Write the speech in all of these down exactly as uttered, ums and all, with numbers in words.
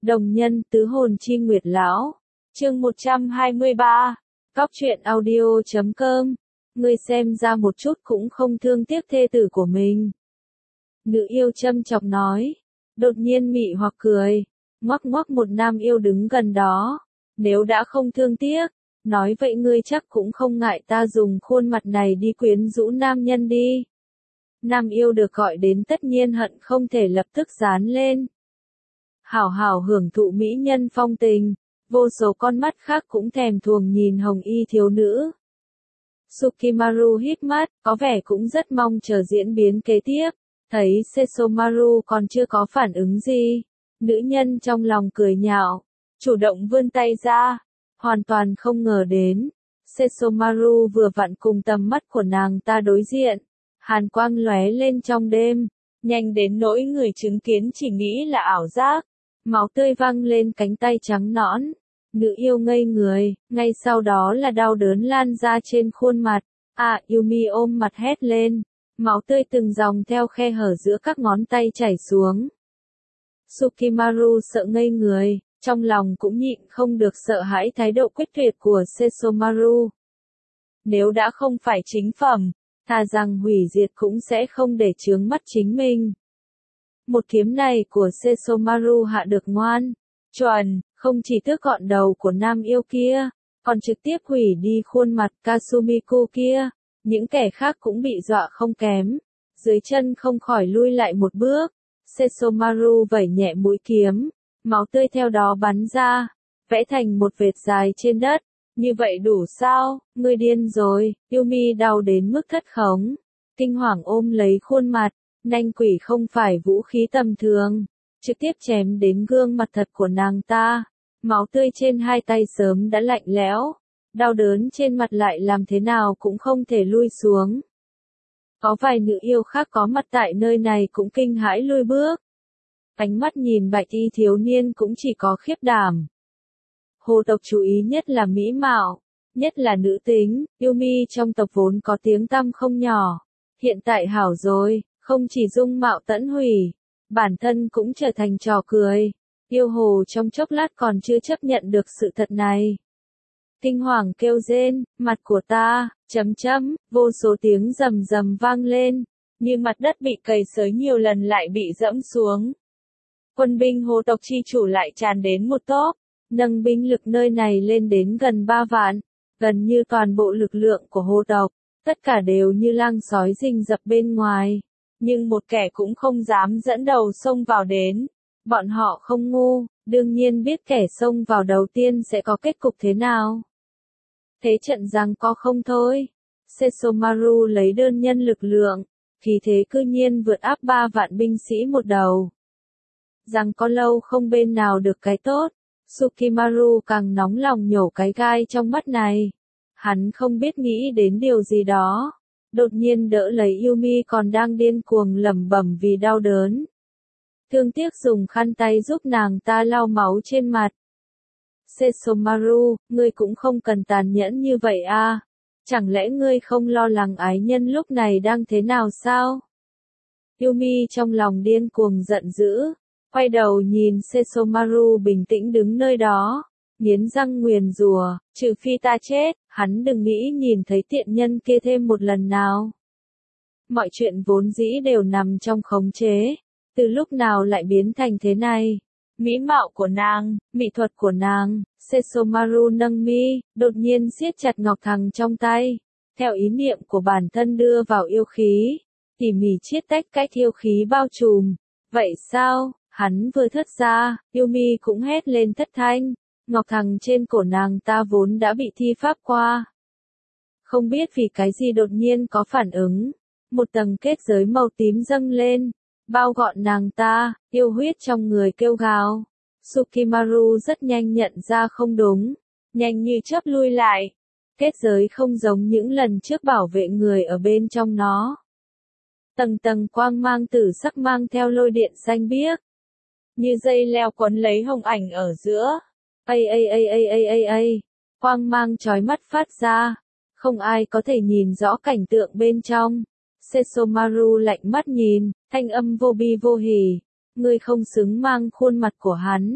Đồng nhân tứ hồn chi nguyệt lão. Chương một trăm hai mươi ba. Cóc truyện audio chấm com. Ngươi xem ra một chút cũng không thương tiếc thê tử của mình. Nữ yêu châm chọc nói. Đột nhiên mị hoặc cười. Ngoắc ngoắc một nam yêu đứng gần đó. Nếu đã không thương tiếc, nói vậy ngươi chắc cũng không ngại ta dùng khuôn mặt này đi quyến rũ nam nhân đi. Nam yêu được gọi đến tất nhiên hận không thể lập tức dán lên. Hảo hảo hưởng thụ mỹ nhân phong tình, vô số con mắt khác cũng thèm thuồng nhìn hồng y thiếu nữ. Tsukimaru hít mắt, có vẻ cũng rất mong chờ diễn biến kế tiếp. Thấy Sesomaru còn chưa có phản ứng gì, nữ nhân trong lòng cười nhạo, chủ động vươn tay ra, hoàn toàn không ngờ đến. Sesomaru vừa vặn cùng tầm mắt của nàng ta đối diện, hàn quang lóe lên trong đêm, nhanh đến nỗi người chứng kiến chỉ nghĩ là ảo giác. Máu tươi văng lên cánh tay trắng nõn, nữ yêu ngây người, ngay sau đó là đau đớn lan ra trên khuôn mặt. À, Yumi ôm mặt hét lên, máu tươi từng dòng theo khe hở giữa các ngón tay chảy xuống. Tsukimaru sợ ngây người, trong lòng cũng nhịn không được sợ hãi thái độ quyết tuyệt của Sesomaru. Nếu đã không phải chính phẩm, thà rằng hủy diệt cũng sẽ không để chướng mắt chính mình. Một kiếm này của Sesomaru hạ được ngoan, chuẩn, không chỉ tước gọn đầu của nam yêu kia, còn trực tiếp hủy đi khuôn mặt Kasumiku kia, những kẻ khác cũng bị dọa không kém, dưới chân không khỏi lui lại một bước. Sesomaru vẩy nhẹ mũi kiếm, máu tươi theo đó bắn ra, vẽ thành một vệt dài trên đất. Như vậy đủ sao, ngươi điên rồi. Yumi đau đến mức thất khống, kinh hoàng ôm lấy khuôn mặt. Nanh quỷ không phải vũ khí tầm thường, trực tiếp chém đến gương mặt thật của nàng ta. Máu tươi trên hai tay sớm đã lạnh lẽo, đau đớn trên mặt lại làm thế nào cũng không thể lui xuống. Có vài nữ yêu khác có mặt tại nơi này cũng kinh hãi lui bước. Ánh mắt nhìn bạch y thiếu niên cũng chỉ có khiếp đảm. Hồ tộc chú ý nhất là mỹ mạo, nhất là nữ tính. Yumi trong tộc vốn có tiếng tăm không nhỏ, hiện tại hảo rồi. Không chỉ dung mạo tẫn hủy, bản thân cũng trở thành trò cười. Yêu hồ trong chốc lát còn chưa chấp nhận được sự thật này. Kinh hoàng kêu rên, mặt của ta, chấm chấm, vô số tiếng rầm rầm vang lên, như mặt đất bị cày xới nhiều lần lại bị dẫm xuống. Quân binh hồ tộc chi chủ lại tràn đến một tốp, nâng binh lực nơi này lên đến gần ba vạn, gần như toàn bộ lực lượng của hồ tộc, tất cả đều như lang sói rình rập bên ngoài. Nhưng một kẻ cũng không dám dẫn đầu xông vào đến. Bọn họ không ngu, đương nhiên biết kẻ xông vào đầu tiên sẽ có kết cục thế nào. Thế trận giằng co không thôi. Sesomaru lấy đơn nhân lực lượng, khí thế cư nhiên vượt áp ba vạn binh sĩ một đầu. Giằng co lâu không bên nào được cái tốt, Tsukimaru càng nóng lòng nhổ cái gai trong mắt này. Hắn không biết nghĩ đến điều gì đó. Đột nhiên đỡ lấy Yumi còn đang điên cuồng lẩm bẩm vì đau đớn. Thương tiếc dùng khăn tay giúp nàng ta lau máu trên mặt. Sesomaru, ngươi cũng không cần tàn nhẫn như vậy à? Chẳng lẽ ngươi không lo lắng ái nhân lúc này đang thế nào sao? Yumi trong lòng điên cuồng giận dữ, quay đầu nhìn Sesomaru bình tĩnh đứng nơi đó. Nghiến răng nguyền rủa, trừ phi ta chết, hắn đừng nghĩ nhìn thấy tiện nhân kia thêm một lần nào. Mọi chuyện vốn dĩ đều nằm trong khống chế, từ lúc nào lại biến thành thế này. Mỹ mạo của nàng, mỹ thuật của nàng. Sesomaru nâng mi, đột nhiên siết chặt ngọc thằng trong tay, theo ý niệm của bản thân đưa vào yêu khí, tỉ mỉ chiết tách cách yêu khí bao trùm. Vậy sao, hắn vừa thất ra, Yumi cũng hét lên thất thanh. Ngọc thằng trên cổ nàng ta vốn đã bị thi pháp qua. Không biết vì cái gì đột nhiên có phản ứng. Một tầng kết giới màu tím dâng lên, bao gọn nàng ta, yêu huyết trong người kêu gào. Tsukimaru rất nhanh nhận ra không đúng, nhanh như chớp lui lại. Kết giới không giống những lần trước bảo vệ người ở bên trong nó. Tầng tầng quang mang tử sắc mang theo lôi điện xanh biếc, như dây leo quấn lấy hồng ảnh ở giữa. Ây ây ây ây ây ây ây, quang mang chói mắt phát ra, không ai có thể nhìn rõ cảnh tượng bên trong. Sesomaru lạnh mắt nhìn, thanh âm vô bi vô hỉ, ngươi không xứng mang khuôn mặt của hắn,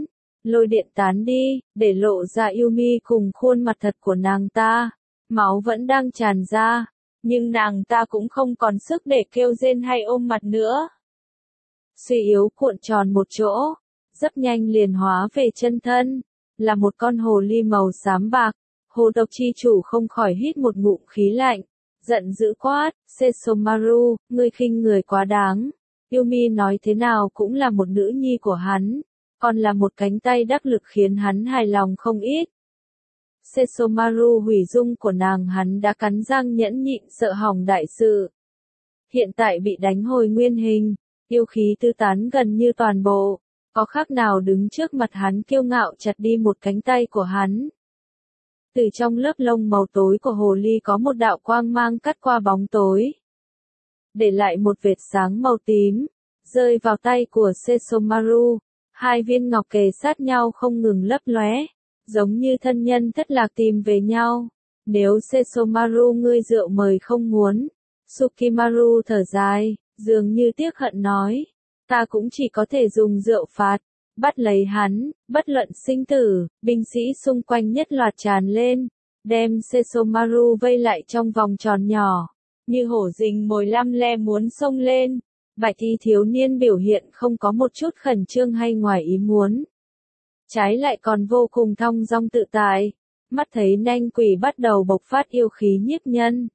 lôi điện tán đi, để lộ ra Yumi cùng khuôn mặt thật của nàng ta. Máu vẫn đang tràn ra, nhưng nàng ta cũng không còn sức để kêu rên hay ôm mặt nữa. Suy yếu cuộn tròn một chỗ, rất nhanh liền hóa về chân thân, là một con hồ ly màu xám bạc. Hồ tộc chi chủ không khỏi hít một ngụm khí lạnh, giận dữ quát, Sesomaru, ngươi khinh người quá đáng. Yumi nói thế nào cũng là một nữ nhi của hắn, còn là một cánh tay đắc lực khiến hắn hài lòng không ít. Sesomaru hủy dung của nàng hắn đã cắn răng nhẫn nhịn sợ hỏng đại sự. Hiện tại bị đánh hồi nguyên hình, yêu khí tư tán gần như toàn bộ, có khác nào đứng trước mặt hắn kiêu ngạo chặt đi một cánh tay của hắn. Từ trong lớp lông màu tối của hồ ly có một đạo quang mang cắt qua bóng tối, để lại một vệt sáng màu tím, rơi vào tay của Sesomaru. Hai viên ngọc kề sát nhau không ngừng lấp lóe, giống như thân nhân thất lạc tìm về nhau. Nếu Sesomaru ngươi rượu mời không muốn, Tsukimaru thở dài, dường như tiếc hận nói, ta cũng chỉ có thể dùng rượu phạt, bắt lấy hắn, bất luận sinh tử. Binh sĩ xung quanh nhất loạt tràn lên, đem Sesomaru vây lại trong vòng tròn nhỏ, như hổ rình mồi lăm le muốn xông lên. Bạch y thiếu niên biểu hiện không có một chút khẩn trương hay ngoài ý muốn, trái lại còn vô cùng thong dong tự tại. Mắt thấy nanh quỷ bắt đầu bộc phát yêu khí nhiếp nhân,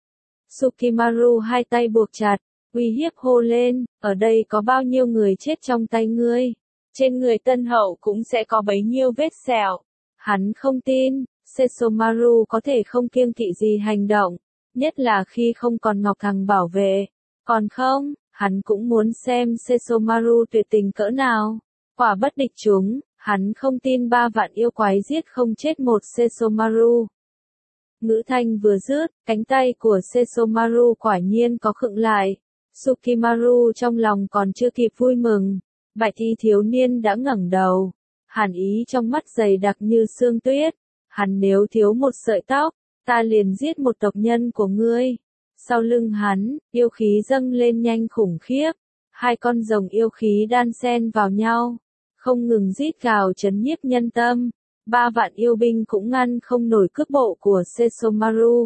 Tsukimaru hai tay buộc chặt, uy hiếp hô lên, ở đây có bao nhiêu người chết trong tay ngươi, trên người tân hậu cũng sẽ có bấy nhiêu vết sẹo. Hắn không tin, Sesomaru có thể không kiêng kỵ gì hành động, nhất là khi không còn Ngọc Thằng bảo vệ. Còn không, hắn cũng muốn xem Sesomaru tuyệt tình cỡ nào. Quả bất địch chúng, hắn không tin ba vạn yêu quái giết không chết một Sesomaru. Ngữ thanh vừa dứt, cánh tay của Sesomaru quả nhiên có khựng lại. Tsukimaru trong lòng còn chưa kịp vui mừng, bạch y thiếu niên đã ngẩng đầu, hàn ý trong mắt dày đặc như sương tuyết. Hắn nếu thiếu một sợi tóc, ta liền giết một tộc nhân của ngươi. Sau lưng hắn, yêu khí dâng lên nhanh khủng khiếp, hai con rồng yêu khí đan xen vào nhau, không ngừng rít gào chấn nhiếp nhân tâm. Ba vạn yêu binh cũng ngăn không nổi cước bộ của Sesomaru.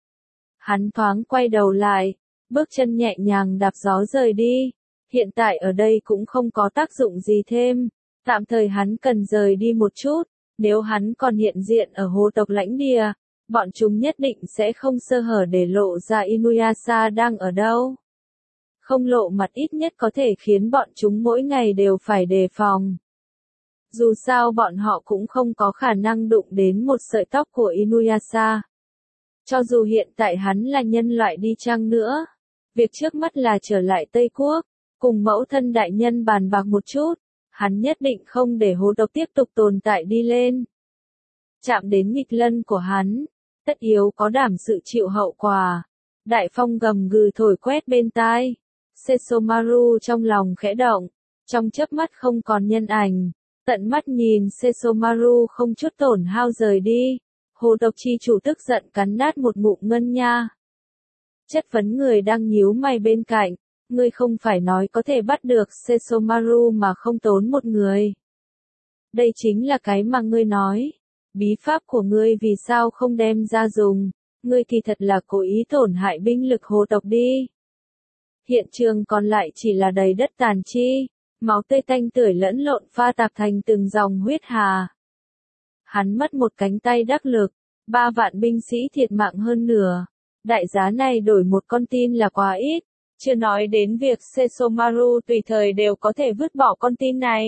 Hắn thoáng quay đầu lại, bước chân nhẹ nhàng đạp gió rời đi. Hiện tại ở đây cũng không có tác dụng gì thêm, tạm thời hắn cần rời đi một chút. Nếu hắn còn hiện diện ở hồ tộc lãnh địa, bọn chúng nhất định sẽ không sơ hở để lộ ra Inuyasha đang ở đâu. Không lộ mặt ít nhất có thể khiến bọn chúng mỗi ngày đều phải đề phòng. Dù sao bọn họ cũng không có khả năng đụng đến một sợi tóc của Inuyasha. Cho dù hiện tại hắn là nhân loại đi chăng nữa, việc trước mắt là trở lại Tây Quốc, cùng mẫu thân đại nhân bàn bạc một chút, hắn nhất định không để hồ tộc tiếp tục tồn tại đi lên. Chạm đến nghịch lân của hắn, tất yếu có đảm sự chịu hậu quả. Đại phong gầm gừ thổi quét bên tai. Sesomaru trong lòng khẽ động, trong chớp mắt không còn nhân ảnh, tận mắt nhìn Sesomaru không chút tổn hao rời đi. Hồ tộc chi chủ tức giận cắn nát một ngụm ngân nha. Chất vấn người đang nhíu mày bên cạnh, ngươi không phải nói có thể bắt được Sesomaru mà không tốn một người. Đây chính là cái mà ngươi nói. Bí pháp của ngươi vì sao không đem ra dùng, ngươi kỳ thật là cố ý tổn hại binh lực hồ tộc đi. Hiện trường còn lại chỉ là đầy đất tàn chi, máu tươi tanh tưởi lẫn lộn pha tạp thành từng dòng huyết hà. Hắn mất một cánh tay đắc lực, ba vạn binh sĩ thiệt mạng hơn nửa. Đại giá này đổi một con tin là quá ít, chưa nói đến việc Sesomaru tùy thời đều có thể vứt bỏ con tin này.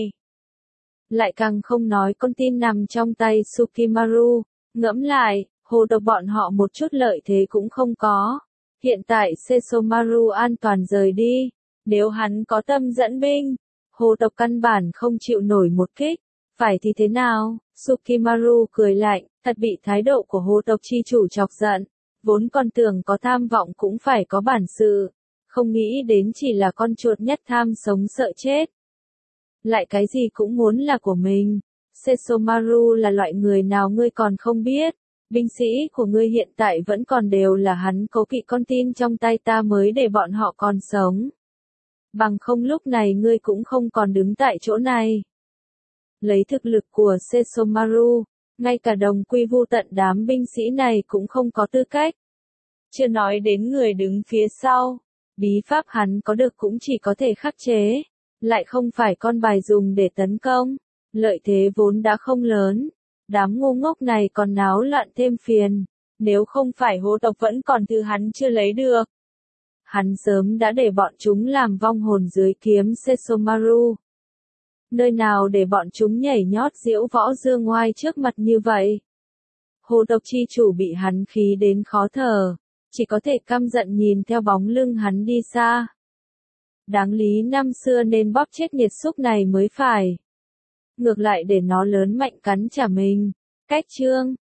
Lại càng không nói con tin nằm trong tay Tsukimaru, ngẫm lại, hồ tộc bọn họ một chút lợi thế cũng không có. Hiện tại Sesomaru an toàn rời đi, nếu hắn có tâm dẫn binh, hồ tộc căn bản không chịu nổi một kích, phải thì thế nào? Tsukimaru cười lạnh, thật bị thái độ của hồ tộc chi chủ chọc giận, vốn còn tưởng có tham vọng cũng phải có bản sự, không nghĩ đến chỉ là con chuột nhất tham sống sợ chết. Lại cái gì cũng muốn là của mình. Sesomaru là loại người nào ngươi còn không biết, binh sĩ của ngươi hiện tại vẫn còn đều là hắn cố kỵ con tin trong tay ta mới để bọn họ còn sống. Bằng không lúc này ngươi cũng không còn đứng tại chỗ này. Lấy thực lực của Sesomaru, ngay cả đồng quy vu tận đám binh sĩ này cũng không có tư cách. Chưa nói đến người đứng phía sau, bí pháp hắn có được cũng chỉ có thể khắc chế, lại không phải con bài dùng để tấn công, lợi thế vốn đã không lớn, đám ngu ngốc này còn náo loạn thêm phiền, nếu không phải hô tộc vẫn còn thứ hắn chưa lấy được. Hắn sớm đã để bọn chúng làm vong hồn dưới kiếm Sesomaru. Nơi nào để bọn chúng nhảy nhót diễu võ dương ngoai trước mặt như vậy. Hồ tộc chi chủ bị hắn khí đến khó thở, chỉ có thể căm giận nhìn theo bóng lưng hắn đi xa. Đáng lý năm xưa nên bóp chết nghiệt xúc này mới phải. Ngược lại để nó lớn mạnh cắn trả mình. Cách chương